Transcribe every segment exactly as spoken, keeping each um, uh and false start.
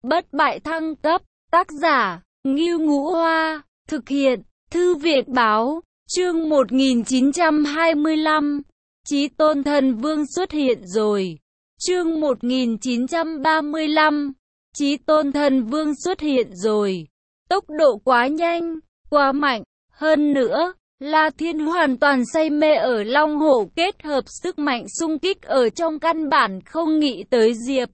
Bất bại thăng cấp, tác giả, Ngưu Ngũ Hoa, thực hiện, Thư viện Báo, chương một nghìn chín trăm hai mươi lăm, Chí Tôn Thần Vương xuất hiện rồi. Chương một nghìn chín trăm ba mươi lăm, Chí Tôn Thần Vương xuất hiện rồi. Tốc độ quá nhanh, quá mạnh, hơn nữa, La Thiên hoàn toàn say mê ở Long Hổ kết hợp sức mạnh xung kích ở trong, căn bản không nghĩ tới Diệp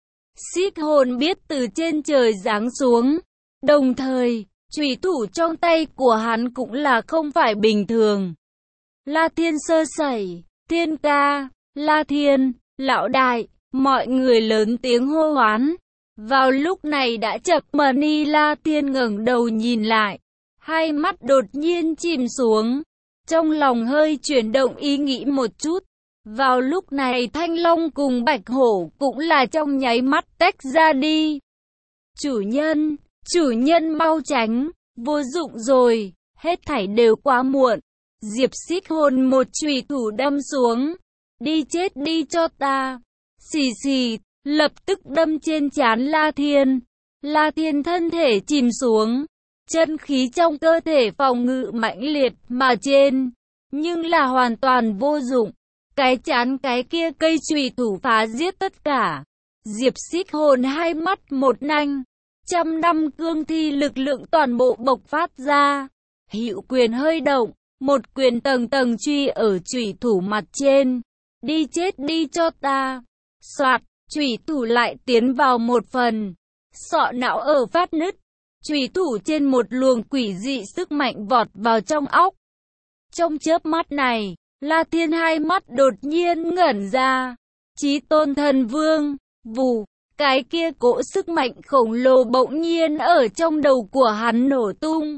Xích Hồn biết từ trên trời giáng xuống. Đồng thời, chủy thủ trong tay của hắn cũng là không phải bình thường. La Thiên sơ sẩy, Thiên ca, La Thiên, lão đại, mọi người lớn tiếng hô hoán. Vào lúc này đã chập mờ đi, La Thiên ngẩng đầu nhìn lại, hai mắt đột nhiên chìm xuống, trong lòng hơi chuyển động ý nghĩ một chút. Vào lúc này Thanh Long cùng Bạch Hổ cũng là trong nháy mắt tách ra đi. Chủ nhân, chủ nhân mau tránh, vô dụng rồi, hết thảy đều quá muộn. Diệp Xích Hồn một chùy thủ đâm xuống, đi chết đi cho ta. Xì xì, lập tức đâm trên trán La Thiên. La Thiên thân thể chìm xuống, chân khí trong cơ thể phòng ngự mãnh liệt mà trên, nhưng là hoàn toàn vô dụng. Cái chán cái kia cây chùy thủ phá giết tất cả. Diệp Xích Hồn hai mắt một nanh, trăm năm cương thi lực lượng toàn bộ bộc phát ra. Hữu quyền hơi động, một quyền tầng tầng truy ở chùy thủ mặt trên. Đi chết đi cho ta. Soạt, chùy thủ lại tiến vào một phần, sọ não ở phát nứt. Chùy thủ trên một luồng quỷ dị sức mạnh vọt vào trong óc. Trong chớp mắt này, La Thiên hai mắt đột nhiên ngẩn ra. Chí Tôn Thần Vương, vù, cái kia cỗ sức mạnh khổng lồ bỗng nhiên ở trong đầu của hắn nổ tung.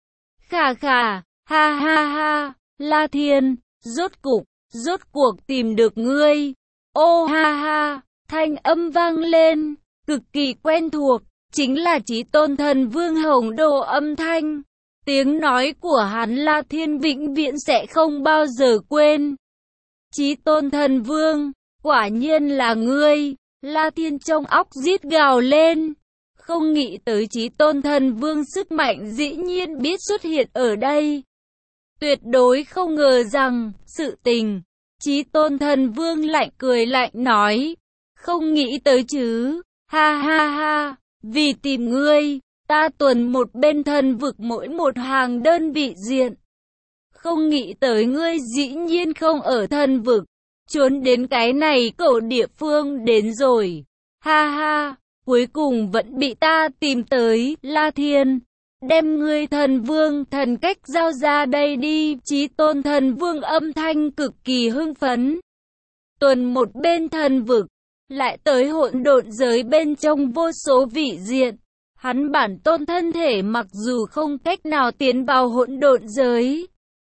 Khà khà, ha ha ha, La Thiên, rốt cục, rốt cuộc tìm được ngươi. Ô ha ha, thanh âm vang lên, cực kỳ quen thuộc, chính là Chí Tôn Thần Vương Hồng Đồ âm thanh. Tiếng nói của hắn La Thiên vĩnh viễn sẽ không bao giờ quên. Chí Tôn Thần Vương, quả nhiên là ngươi. La Thiên trong óc rít gào lên. Không nghĩ tới Chí Tôn Thần Vương sức mạnh dĩ nhiên biết xuất hiện ở đây. Tuyệt đối không ngờ rằng, sự tình. Chí Tôn Thần Vương lạnh cười lạnh nói. Không nghĩ tới chứ, ha ha ha, vì tìm ngươi. Ta tuần một bên thần vực mỗi một hàng đơn vị diện. Không nghĩ tới ngươi dĩ nhiên không ở thần vực, trốn đến cái này cổ địa phương đến rồi. Ha ha, cuối cùng vẫn bị ta tìm tới. La Thiên, đem ngươi thần vương thần cách giao ra đây đi. Chí Tôn Thần Vương âm thanh cực kỳ hưng phấn. Tuần một bên thần vực, lại tới hỗn độn giới bên trong vô số vị diện. Hắn bản tôn thân thể mặc dù không cách nào tiến vào hỗn độn giới,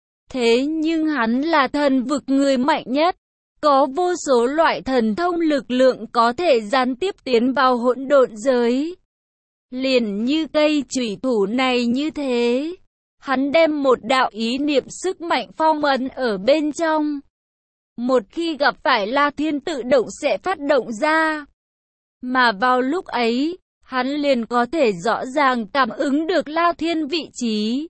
thế nhưng hắn là thần vực người mạnh nhất, có vô số loại thần thông lực lượng có thể gián tiếp tiến vào hỗn độn giới. Liền như cây chủy thủ này như thế, hắn đem một đạo ý niệm sức mạnh phong ấn ở bên trong. Một khi gặp phải La Thiên tự động sẽ phát động ra. Mà vào lúc ấy, hắn liền có thể rõ ràng cảm ứng được La Thiên vị trí.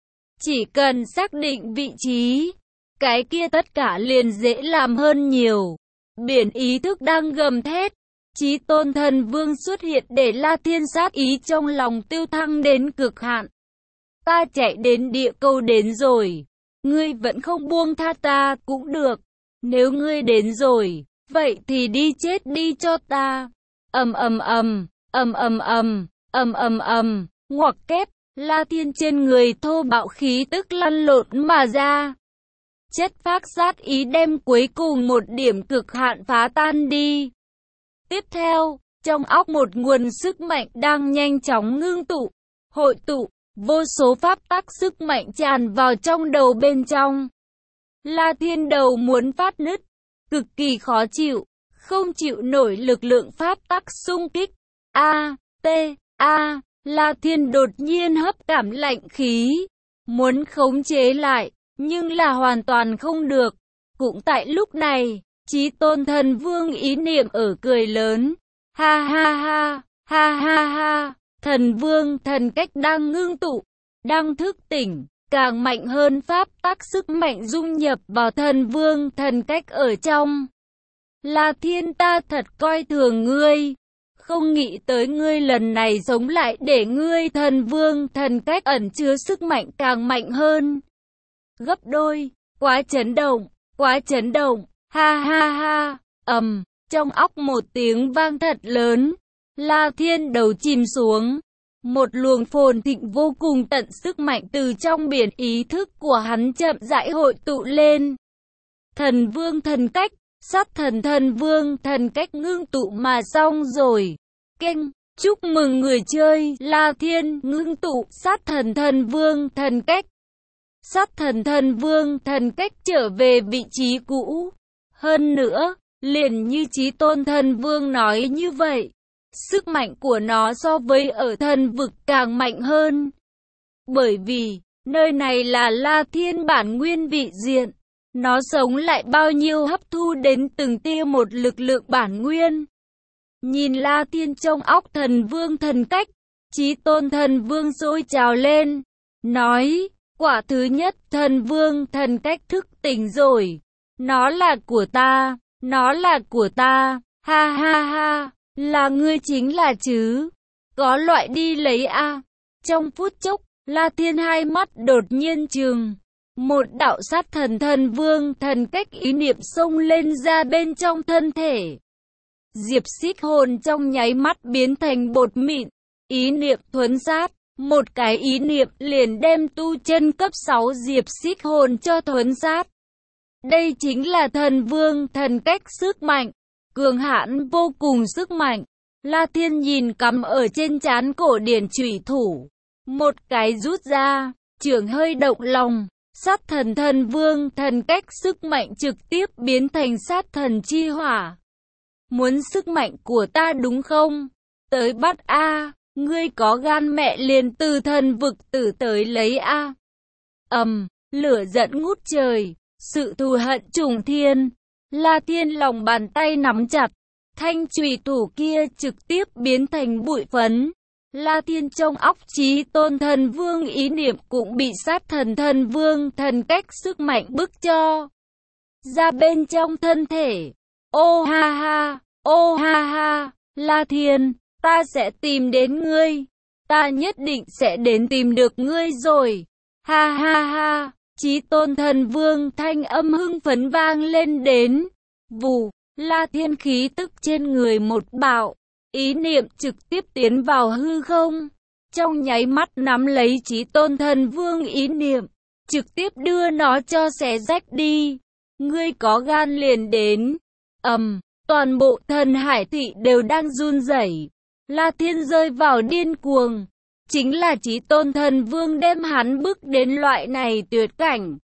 Chỉ cần xác định vị trí, cái kia tất cả liền dễ làm hơn nhiều. Biển ý thức đang gầm thét. Chí Tôn Thần Vương xuất hiện để La Thiên sát ý trong lòng tiêu thăng đến cực hạn. Ta chạy đến địa cầu đến rồi. Ngươi vẫn không buông tha ta cũng được. Nếu ngươi đến rồi, vậy thì đi chết đi cho ta. Ầm ầm ầm. Ầm ầm ầm, ầm ầm ầm, ngoặc kép, La Thiên trên người thô bạo khí tức lăn lộn mà ra. Chất phác sát ý đem cuối cùng một điểm cực hạn phá tan đi. Tiếp theo, trong óc một nguồn sức mạnh đang nhanh chóng ngưng tụ, hội tụ, vô số pháp tắc sức mạnh tràn vào trong đầu bên trong. La Thiên đầu muốn phát nứt, cực kỳ khó chịu, không chịu nổi lực lượng pháp tắc xung kích. A, T, A, La Thiên đột nhiên hấp cảm lạnh khí, muốn khống chế lại, nhưng là hoàn toàn không được. Cũng tại lúc này, Chí Tôn Thần Vương ý niệm ở cười lớn, ha ha ha, Ha ha ha, thần vương thần cách đang ngưng tụ, đang thức tỉnh, càng mạnh hơn pháp tắc sức mạnh dung nhập vào thần vương thần cách ở trong. La Thiên, ta thật coi thường ngươi, không nghĩ tới ngươi lần này sống lại để ngươi thần vương thần cách ẩn chứa sức mạnh càng mạnh hơn. Gấp đôi, quá chấn động, quá chấn động, ha ha ha, ầm, um, trong óc một tiếng vang thật lớn, La Thiên đầu chìm xuống. Một luồng phồn thịnh vô cùng tận sức mạnh từ trong biển ý thức của hắn chậm rãi hội tụ lên. Thần vương thần cách, sát thần thần vương thần cách ngưng tụ mà xong rồi. Kênh, chúc mừng người chơi, La Thiên ngưng tụ sát thần thần vương thần cách. Sát thần thần vương thần cách trở về vị trí cũ. Hơn nữa, liền như Chí Tôn thần vương nói như vậy, sức mạnh của nó so với ở thần vực càng mạnh hơn. Bởi vì, nơi này là La Thiên bản nguyên vị diện. Nó sống lại bao nhiêu hấp thu đến từng tia một lực lượng bản nguyên. Nhìn La Thiên trong óc thần vương thần cách, Chí Tôn thần vương sôi trào lên. Nói, quả thứ nhất thần vương thần cách thức tỉnh rồi. Nó là của ta, nó là của ta, ha ha ha. Là ngươi chính là chứ, có loại đi lấy a. Trong phút chốc, La Thiên hai mắt đột nhiên trừng, một đạo sát thần thần vương thần cách ý niệm xông lên ra bên trong thân thể. Diệp Xích hồn trong nháy mắt biến thành bột mịn, ý niệm thuấn sát, một cái ý niệm liền đem tu chân cấp sáu Diệp Xích hồn cho thuấn sát. Đây chính là thần vương thần cách sức mạnh. Cường hãn vô cùng sức mạnh. La Thiên nhìn cắm ở trên trán cổ điển chủy thủ, một cái rút ra, chưởng hơi động lòng, sát thần thần vương thần cách sức mạnh trực tiếp biến thành sát thần chi hỏa. Muốn sức mạnh của ta đúng không? Tới bắt a, ngươi có gan mẹ liền từ thần vực tử tới lấy a. Ầm, um, lửa giận ngút trời, sự thù hận trùng thiên. La Thiên lòng bàn tay nắm chặt, thanh chùy thủ kia trực tiếp biến thành bụi phấn. La Thiên trong óc Chí Tôn thần vương ý niệm cũng bị sát thần thần vương thần cách sức mạnh bức cho ra bên trong thân thể. Ô ha ha, ô ha ha, La Thiên, ta sẽ tìm đến ngươi, ta nhất định sẽ đến tìm được ngươi rồi. Ha ha ha. Chí Tôn thần vương thanh âm hưng phấn vang lên đến. Vù, La Thiên khí tức trên người một bạo, ý niệm trực tiếp tiến vào hư không. Trong nháy mắt nắm lấy Chí Tôn thần vương ý niệm, trực tiếp đưa nó cho xé rách đi. Ngươi có gan liền đến. Ầm, um, toàn bộ thần hải thị đều đang run rẩy. La Thiên rơi vào điên cuồng. Chính là Chí Tôn thần vương đem hắn bước đến loại này tuyệt cảnh.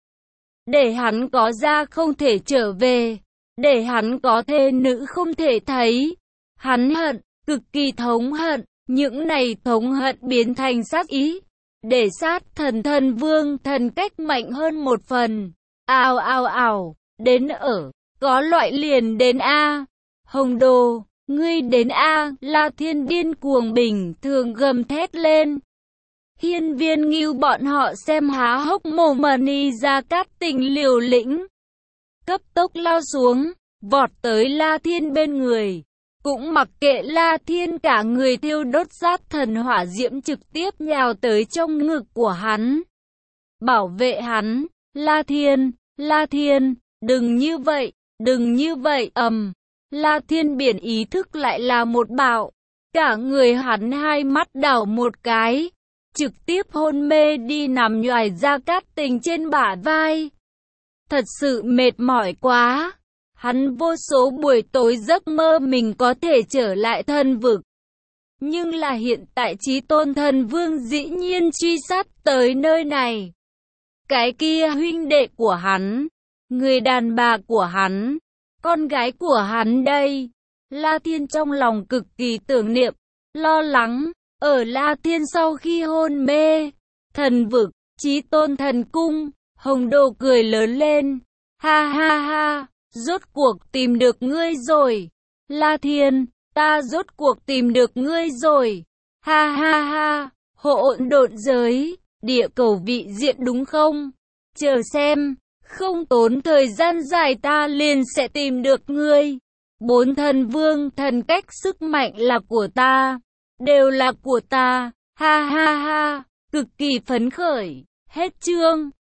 Để hắn có ra không thể trở về. Để hắn có thê nữ không thể thấy. Hắn hận, cực kỳ thống hận. Những này thống hận biến thành sát ý. Để sát thần thần vương thần cách mạnh hơn một phần. Ào ào ào, đến ở, có loại liền đến A. Hồng Đồ, ngươi đến A. La Thiên điên cuồng bình thường gầm thét lên. Hiên Viên Ngưu bọn họ xem há hốc mồm, Mani Gia Cát Tình liều lĩnh, cấp tốc lao xuống, vọt tới La Thiên bên người. Cũng mặc kệ La Thiên, cả người thiêu đốt sát thần hỏa diễm trực tiếp nhào tới trong ngực của hắn. Bảo vệ hắn, La Thiên, La Thiên, đừng như vậy, đừng như vậy, ầm. La Thiên biển ý thức lại là một bạo. Cả người hắn hai mắt đảo một cái, trực tiếp hôn mê đi nằm nhoài Gia Cát Tình trên bả vai. Thật sự mệt mỏi quá. Hắn vô số buổi tối giấc mơ mình có thể trở lại thần vực. Nhưng là hiện tại Chí Tôn thần vương dĩ nhiên truy sát tới nơi này. Cái kia huynh đệ của hắn, người đàn bà của hắn, con gái của hắn đây. La Thiên trong lòng cực kỳ tưởng niệm, lo lắng. Ở La Thiên sau khi hôn mê, thần vực, Chí Tôn thần cung, Hồng Đồ cười lớn lên. Ha ha ha, rốt cuộc tìm được ngươi rồi. La Thiên, ta rốt cuộc tìm được ngươi rồi. Ha ha ha, hỗn độn giới, địa cầu vị diện đúng không? Chờ xem, không tốn thời gian dài ta liền sẽ tìm được ngươi. Bốn thần vương thần cách sức mạnh là của ta, đều là của ta. Ha ha ha, cực kỳ phấn khởi. Hết chương.